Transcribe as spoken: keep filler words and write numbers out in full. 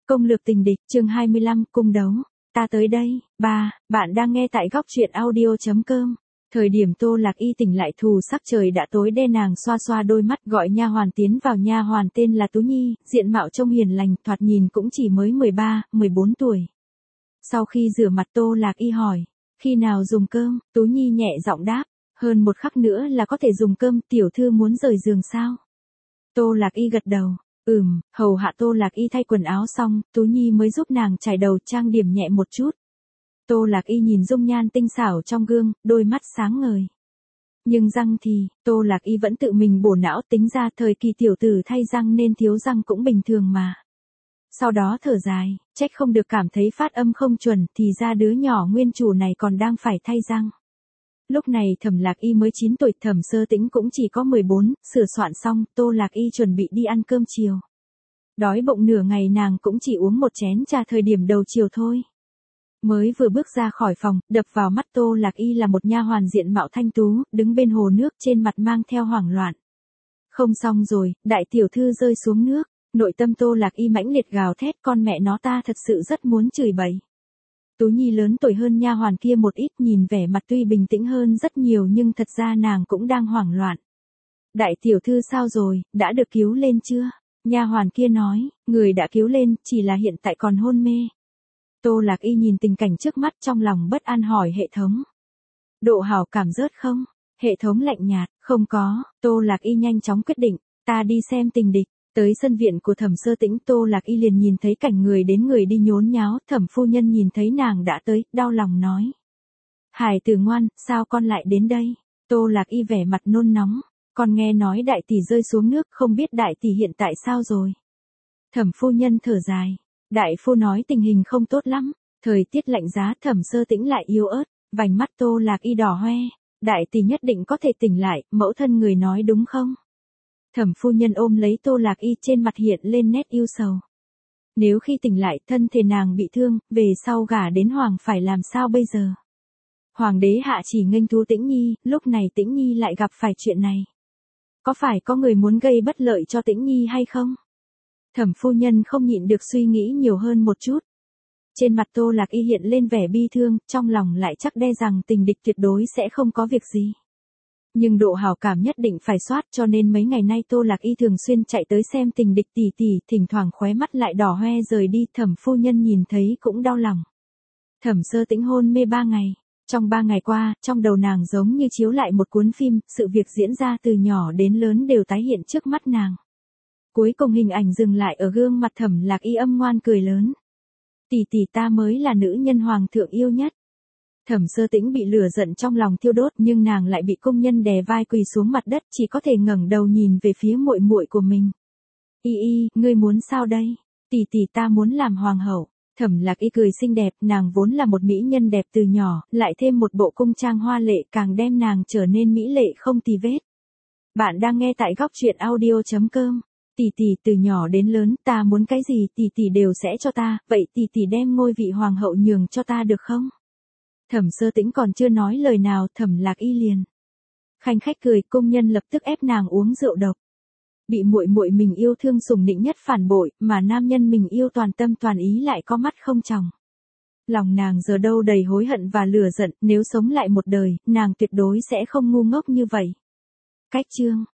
Công lược tình địch, chương hai mươi lăm, cung đấu. Ta tới đây. Ba, bạn đang nghe tại góc truyện audio chấm com. Thời điểm Tô Lạc Y tỉnh lại thù sắc trời đã tối đen, nàng xoa xoa đôi mắt gọi nha hoàn tiến vào. Nha hoàn tên là Tú Nhi, diện mạo trông hiền lành, thoạt nhìn cũng chỉ mới mười ba, mười bốn tuổi. Sau khi rửa mặt Tô Lạc Y hỏi, khi nào dùng cơm, Tú Nhi nhẹ giọng đáp, hơn một khắc nữa là có thể dùng cơm, tiểu thư muốn rời giường sao? Tô Lạc Y gật đầu. Ừm, hầu hạ Tô Lạc Y thay quần áo xong, Tú Nhi mới giúp nàng chải đầu trang điểm nhẹ một chút. Tô Lạc Y nhìn dung nhan tinh xảo trong gương, đôi mắt sáng ngời. Nhưng răng thì, Tô Lạc Y vẫn tự mình bổ não, tính ra thời kỳ tiểu tử thay răng nên thiếu răng cũng bình thường mà. Sau đó thở dài, trách không được cảm thấy phát âm không chuẩn, thì ra đứa nhỏ nguyên chủ này còn đang phải thay răng. Lúc này Thẩm Lạc Y mới chín tuổi, Thẩm Sơ Tĩnh cũng chỉ có mười bốn, sửa soạn xong, Tô Lạc Y chuẩn bị đi ăn cơm chiều. Đói bụng nửa ngày nàng cũng chỉ uống một chén trà thời điểm đầu chiều thôi. Mới vừa bước ra khỏi phòng, đập vào mắt Tô Lạc Y là một nha hoàn diện mạo thanh tú, đứng bên hồ nước, trên mặt mang theo hoảng loạn. Không xong rồi, đại tiểu thư rơi xuống nước, nội tâm Tô Lạc Y mãnh liệt gào thét, con mẹ nó, ta thật sự rất muốn chửi bậy. Tú Nhi lớn tuổi hơn nha hoàn kia một ít, nhìn vẻ mặt tuy bình tĩnh hơn rất nhiều nhưng thật ra nàng cũng đang hoảng loạn. Đại tiểu thư sao rồi, đã được cứu lên chưa? Nha hoàn kia nói, người đã cứu lên, chỉ là hiện tại còn hôn mê. Tô Lạc Y nhìn tình cảnh trước mắt trong lòng bất an hỏi hệ thống. Độ hảo cảm rớt không? Hệ thống lạnh nhạt, không có. Tô Lạc Y nhanh chóng quyết định, ta đi xem tình địch. Tới sân viện của Thẩm Sơ Tĩnh, Tô Lạc Y liền nhìn thấy cảnh người đến người đi nhốn nháo. Thẩm phu nhân nhìn thấy nàng đã tới, đau lòng nói. Hải tử ngoan, sao con lại đến đây? Tô Lạc Y vẻ mặt nôn nóng. Con nghe nói đại tỷ rơi xuống nước, không biết đại tỷ hiện tại sao rồi? Thẩm phu nhân thở dài. Đại phu nói tình hình không tốt lắm. Thời tiết lạnh giá, Thẩm Sơ Tĩnh lại yếu ớt, vành mắt Tô Lạc Y đỏ hoe. Đại tỷ nhất định có thể tỉnh lại, mẫu thân người nói đúng không? Thẩm phu nhân ôm lấy Tô Lạc Y, trên mặt hiện lên nét yêu sầu. Nếu khi tỉnh lại thân thể nàng bị thương, về sau gả đến hoàng phải làm sao bây giờ? Hoàng đế hạ chỉ nghênh thú Tĩnh Nhi, lúc này Tĩnh Nhi lại gặp phải chuyện này. Có phải có người muốn gây bất lợi cho Tĩnh Nhi hay không? Thẩm phu nhân không nhịn được suy nghĩ nhiều hơn một chút. Trên mặt Tô Lạc Y hiện lên vẻ bi thương, trong lòng lại chắc đe rằng tình địch tuyệt đối sẽ không có việc gì. Nhưng độ hảo cảm nhất định phải soát, cho nên mấy ngày nay Tô Lạc Y thường xuyên chạy tới xem tình địch tỷ tỷ, thỉnh thoảng khóe mắt lại đỏ hoe rời đi. Thẩm phu nhân nhìn thấy cũng đau lòng. Thẩm Sơ Tĩnh hôn mê ba ngày. Trong ba ngày qua, trong đầu nàng giống như chiếu lại một cuốn phim, sự việc diễn ra từ nhỏ đến lớn đều tái hiện trước mắt nàng. Cuối cùng hình ảnh dừng lại ở gương mặt Thẩm Lạc Y âm ngoan cười lớn. Tỷ tỷ ta mới là nữ nhân hoàng thượng yêu nhất. Thẩm Sơ Tĩnh bị lửa giận trong lòng thiêu đốt, nhưng nàng lại bị công nhân đè vai quỳ xuống mặt đất, chỉ có thể ngẩng đầu nhìn về phía muội muội của mình. Y y, ngươi muốn sao đây? Tỷ tỷ ta muốn làm hoàng hậu. Thẩm Lạc Y cười xinh đẹp, nàng vốn là một mỹ nhân đẹp từ nhỏ, lại thêm một bộ cung trang hoa lệ càng đem nàng trở nên mỹ lệ không tì vết. Bạn đang nghe tại góc truyện audio chấm com. Tỷ tỷ, từ nhỏ đến lớn, ta muốn cái gì tỷ tỷ đều sẽ cho ta, vậy tỷ tỷ đem ngôi vị hoàng hậu nhường cho ta được không? Thẩm Sơ Tĩnh còn chưa nói lời nào, Thẩm Lạc Y liền khanh khách cười, công nhân lập tức ép nàng uống rượu độc. Bị muội muội mình yêu thương sủng nịnh nhất phản bội, mà nam nhân mình yêu toàn tâm toàn ý lại có mắt không tròng. Lòng nàng giờ đâu đầy hối hận và lửa giận, nếu sống lại một đời, nàng tuyệt đối sẽ không ngu ngốc như vậy. Cách chương